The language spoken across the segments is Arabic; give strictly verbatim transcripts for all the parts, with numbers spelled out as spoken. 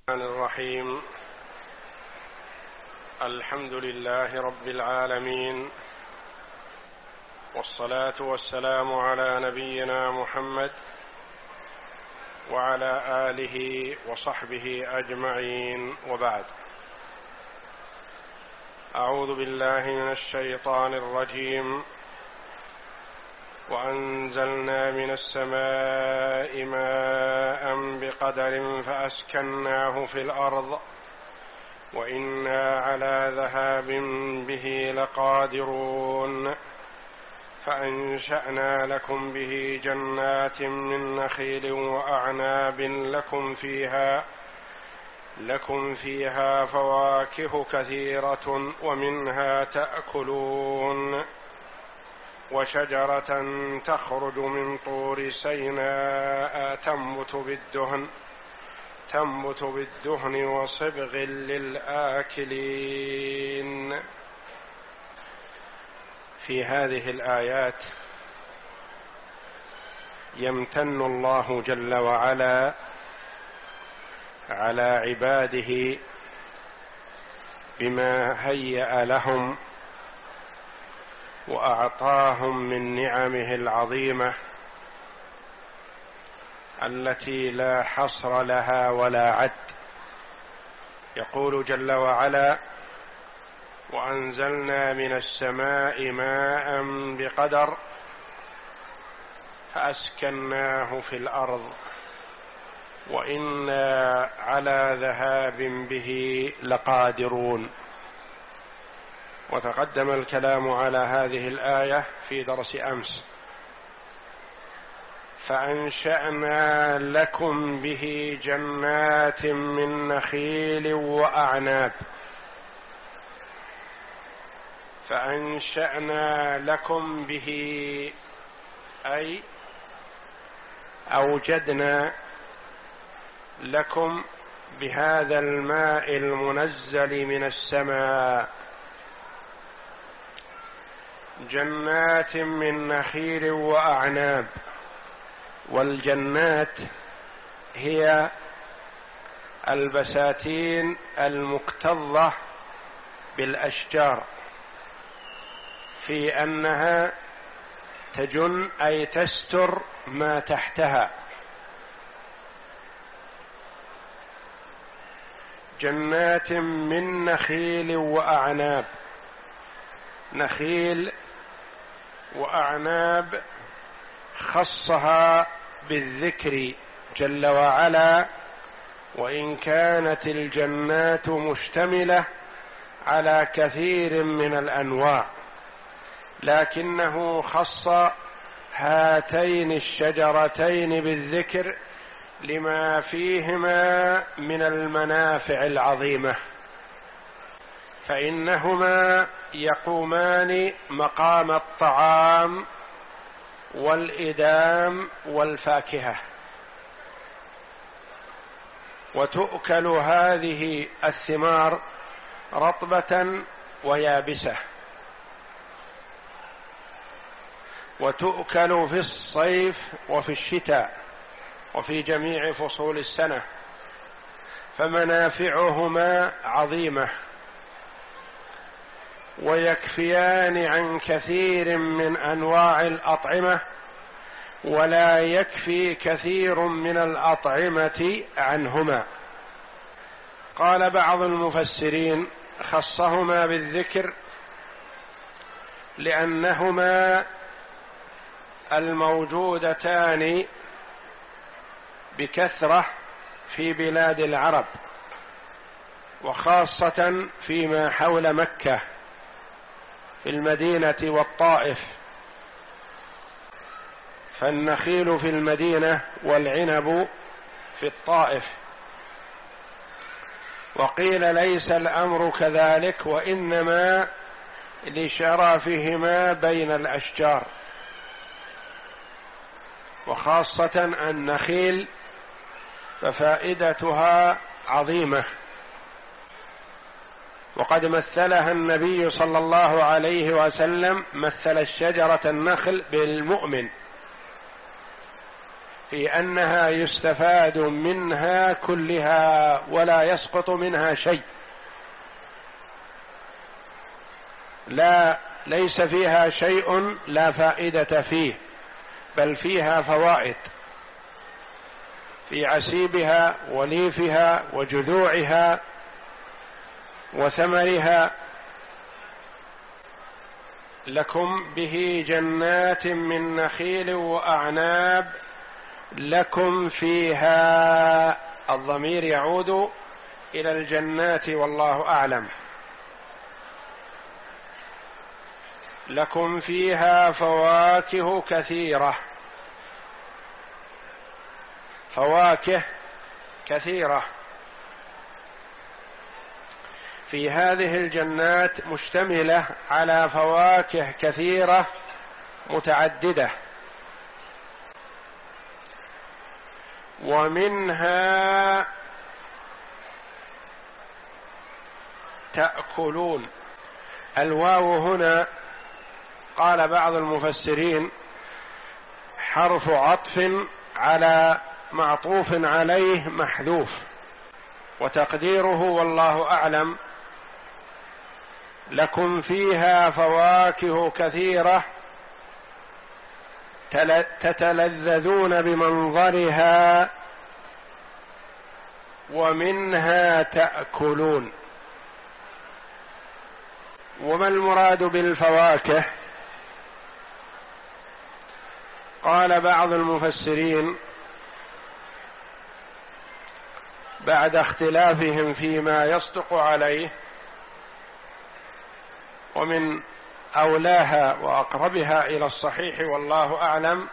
الرحمن الرحيم. الحمد لله رب العالمين، والصلاة والسلام على نبينا محمد وعلى آله وصحبه أجمعين، وبعد. أعوذ بالله من الشيطان الرجيم. وأنزلنا من السماء ماء بقدر فأسكناه في الأرض وإنا على ذهاب به لقادرون فأنشأنا لكم به جنات من نخيل وأعناب لكم فيها لكم فيها فواكه كثيرة ومنها تأكلون وشجرة تخرج من طور سيناء تنبت بالدهن تنبت بالدهن وصبغ للآكلين. في هذه الآيات يمتن الله جل وعلا على عباده بما هيأ لهم وأعطاهم من نعمه العظيمة التي لا حصر لها ولا عد. يقول جل وعلا: وأنزلنا من السماء ماء بقدر فأسكناه في الأرض وإنا على ذهاب به لقادرون. وتقدم الكلام على هذه الآية في درس أمس. فأنشأنا لكم به جنات من نخيل وأعناب. فأنشأنا لكم به أي أوجدنا لكم بهذا الماء المنزل من السماء جنات من نخيل وأعناب. والجنات هي البساتين المكتظة بالأشجار، في أنها تجن أي تستر ما تحتها. جنات من نخيل وأعناب. نخيل وأعناب خصها بالذكر جل وعلا، وإن كانت الجنات مشتملة على كثير من الأنواع، لكنه خص هاتين الشجرتين بالذكر لما فيهما من المنافع العظيمة، فإنهما يقومان مقام الطعام والإدام والفاكهة. وتؤكل هذه الثمار رطبة ويابسة، وتؤكل في الصيف وفي الشتاء وفي جميع فصول السنة، فمنافعهما عظيمة ويكفيان عن كثير من أنواع الأطعمة، ولا يكفي كثير من الأطعمة عنهما. قال بعض المفسرين: خصهما بالذكر لأنهما الموجودتان بكثرة في بلاد العرب، وخاصة فيما حول مكة في المدينة والطائف، فالنخيل في المدينة والعنب في الطائف. وقيل ليس الأمر كذلك، وإنما لشرفهما بين الأشجار، وخاصة النخيل ففائدتها عظيمة. وقد مثلها النبي صلى الله عليه وسلم، مثل الشجرة النخل بالمؤمن، في أنها يستفاد منها كلها ولا يسقط منها شيء، لا ليس فيها شيء لا فائدة فيه، بل فيها فوائد في عسيبها وليفها وجذوعها وثمرها. لكم به جنات من نخيل وأعناب لكم فيها، الضمير يعود إلى الجنات والله أعلم. لكم فيها فواكه كثيرة، فواكه كثيرة في هذه الجنات مشتملة على فواكه كثيرة متعددة، ومنها تأكلون. الواو هنا قال بعض المفسرين حرف عطف على معطوف عليه محذوف، وتقديره والله أعلم لكم فيها فواكه كثيرة تتلذذون بمنظرها ومنها تأكلون. وما المراد بالفواكه؟ قال بعض المفسرين بعد اختلافهم فيما يصدق عليه، ومن أولاها وأقربها إلى الصحيح والله أعلم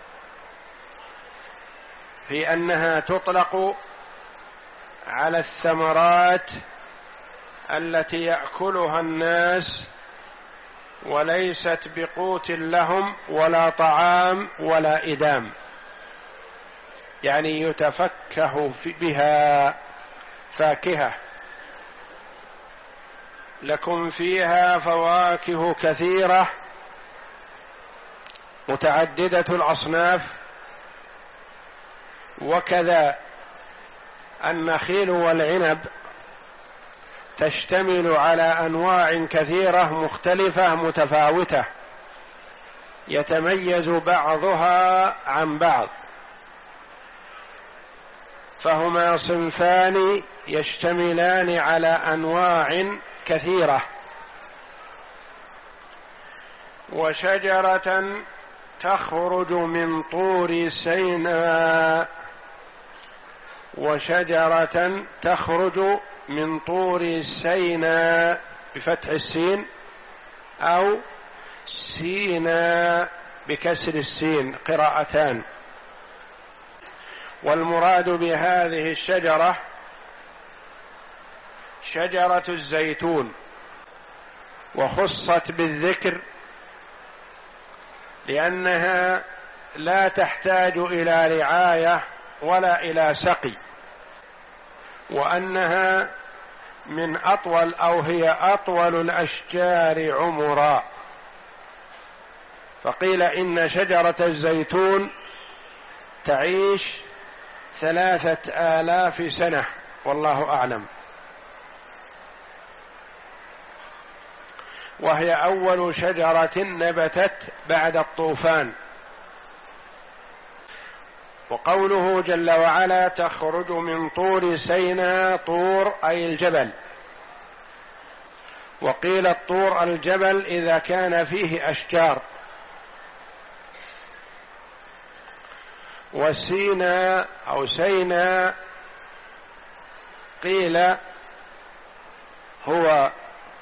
في أنها تطلق على الثمرات التي يأكلها الناس وليست بقوت لهم ولا طعام ولا إدام، يعني يتفكه بها فاكهة. لكم فيها فواكه كثيرة متعددة الأصناف، وكذا النخيل والعنب تشتمل على أنواع كثيرة مختلفة متفاوتة يتميز بعضها عن بعض، فهما صنفان يشتملان على أنواع كثيرة. وشجرة تخرج من طور سيناء، وشجرة تخرج من طور سيناء بفتح السين أو سيناء بكسر السين، قراءتان. والمراد بهذه الشجرة شجرة الزيتون، وخصت بالذكر لأنها لا تحتاج إلى رعاية ولا إلى سقي، وأنها من أطول أو هي أطول الأشجار عمرا، فقيل إن شجرة الزيتون تعيش ثلاثة آلاف سنة والله أعلم، وهي أول شجرة نبتت بعد الطوفان. وقوله جل وعلا تخرج من طور سيناء، طور أي الجبل، وقيل الطور الجبل إذا كان فيه أشجار. وسيناء أو سيناء قيل هو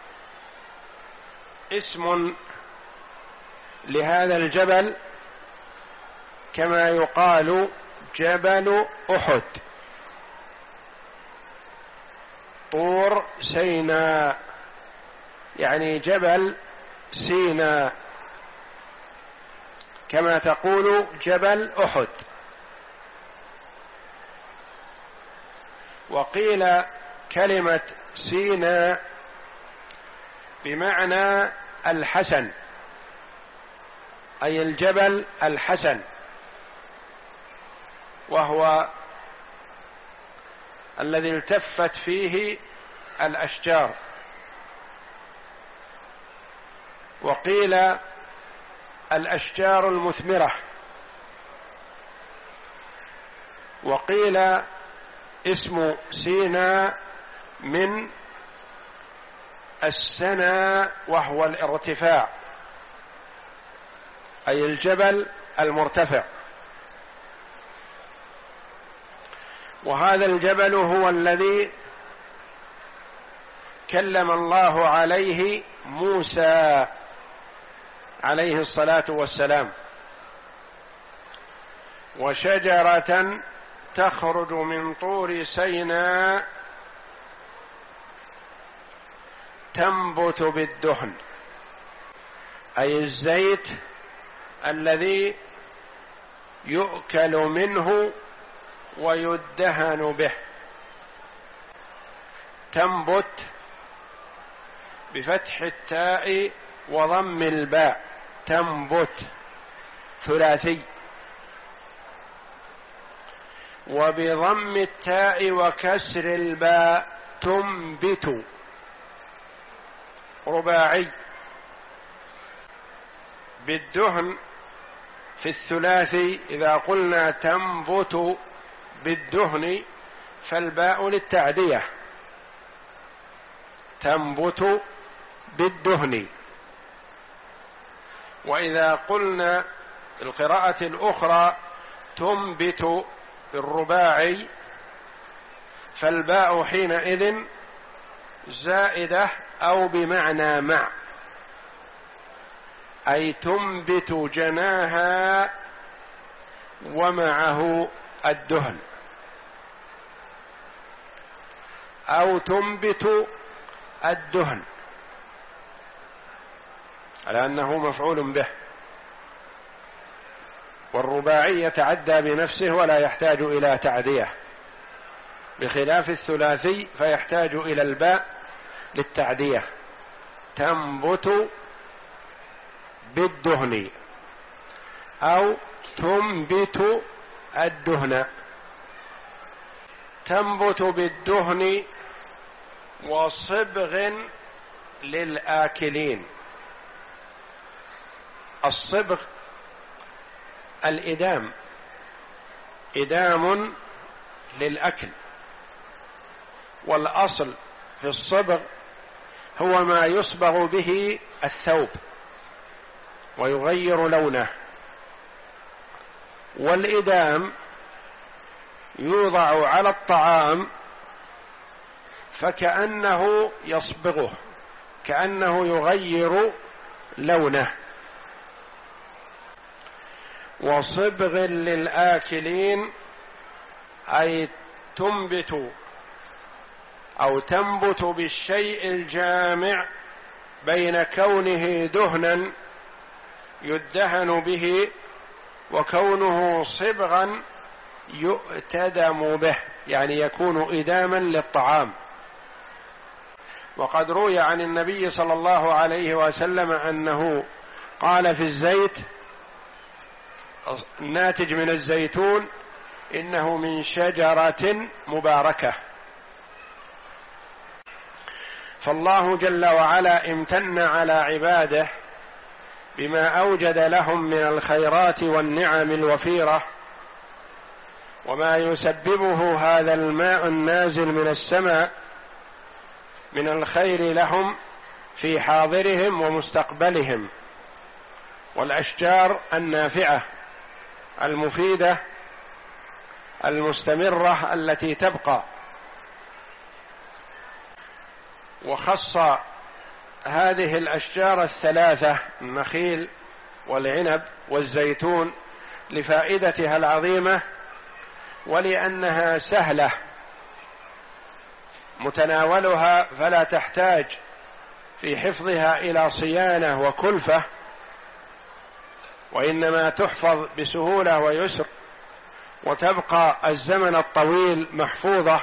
اسم لهذا الجبل، كما يقال جبل أحد، طور سيناء يعني جبل سيناء، كما تقول جبل أحد. وقيل كلمة سيناء بمعنى الحسن، أي الجبل الحسن، وهو الذي التفت فيه الأشجار، وقيل الأشجار المثمرة، وقيل اسم سيناء من السنا وهو الارتفاع، أي الجبل المرتفع. وهذا الجبل هو الذي كلم الله عليه موسى عليه الصلاة والسلام. وشجرة تخرج من طور سيناء تنبت بالدهن، أي الزيت الذي يؤكل منه ويدهن به. تنبت بفتح التاء وضم الباء، تنبت ثلاثي، وبضم التاء وكسر الباء تنبت رباعي. بالدهن في الثلاثي إذا قلنا تنبت بالدهن فالباء للتعدية، تنبت بالدهن. وإذا قلنا القراءة الأخرى تنبت بالرباعي فالباء حينئذ زائدة أو بمعنى مع، أي تنبت جناها ومعه الدهن، أو تنبت الدهن على أنه مفعول به. والرباعي يتعدى بنفسه ولا يحتاج إلى تعدية، بخلاف الثلاثي فيحتاج إلى الباء للتعدية. تنبت بالدهن أو تنبت الدهن. تنبت بالدهن وصبغ للآكلين. الصبغ الإدام، إدام للأكل. والأصل في الصبغ هو ما يصبغ به الثوب ويغير لونه، والإدام يوضع على الطعام فكأنه يصبغه، كأنه يغير لونه. وصبغ للآكلين أي تنبت أو تنبت بالشيء الجامع بين كونه دهنا يدهن به وكونه صبغا يؤتدم به، يعني يكون إداما للطعام. وقد روي عن النبي صلى الله عليه وسلم أنه قال في الزيت الناتج من الزيتون إنه من شجرة مباركة. فالله جل وعلا امتن على عباده بما أوجد لهم من الخيرات والنعم الوفيرة، وما يسببه هذا الماء النازل من السماء من الخير لهم في حاضرهم ومستقبلهم، والأشجار النافعة المفيدة المستمرة التي تبقى. وخص هذه الأشجار الثلاثة النخيل والعنب والزيتون لفائدتها العظيمة، ولأنها سهلة متناولها فلا تحتاج في حفظها إلى صيانة وكلفة، وإنما تحفظ بسهولة ويسر وتبقى الزمن الطويل محفوظة.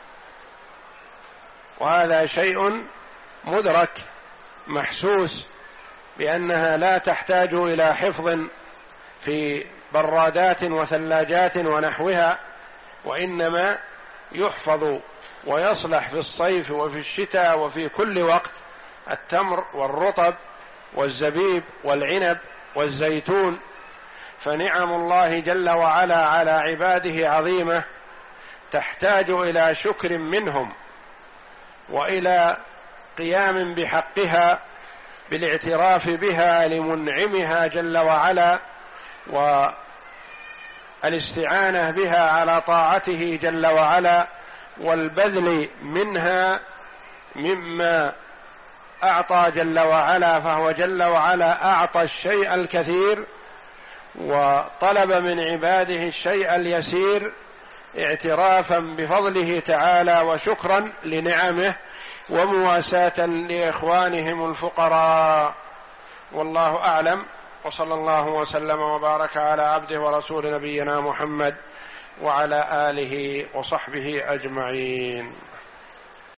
وهذا شيء مدرك محسوس بأنها لا تحتاج إلى حفظ في برادات وثلاجات ونحوها، وإنما يحفظ ويصلح في الصيف وفي الشتاء وفي كل وقت التمر والرطب والزبيب والعنب والزيتون. فنعم الله جل وعلا على عباده عظيمة، تحتاج إلى شكر منهم وإلى قيام بحقها بالاعتراف بها لمنعمها جل وعلا، والاستعانة بها على طاعته جل وعلا، والبذل منها مما أعطى جل وعلا، فهو جل وعلا أعطى الشيء الكثير وطلب من عباده الشيء اليسير اعترافا بفضله تعالى وشكرا لنعمه ومواساة لإخوانهم الفقراء. والله أعلم، وصلى الله وسلم وبارك على عبده ورسول نبينا محمد وعلى آله وصحبه أجمعين.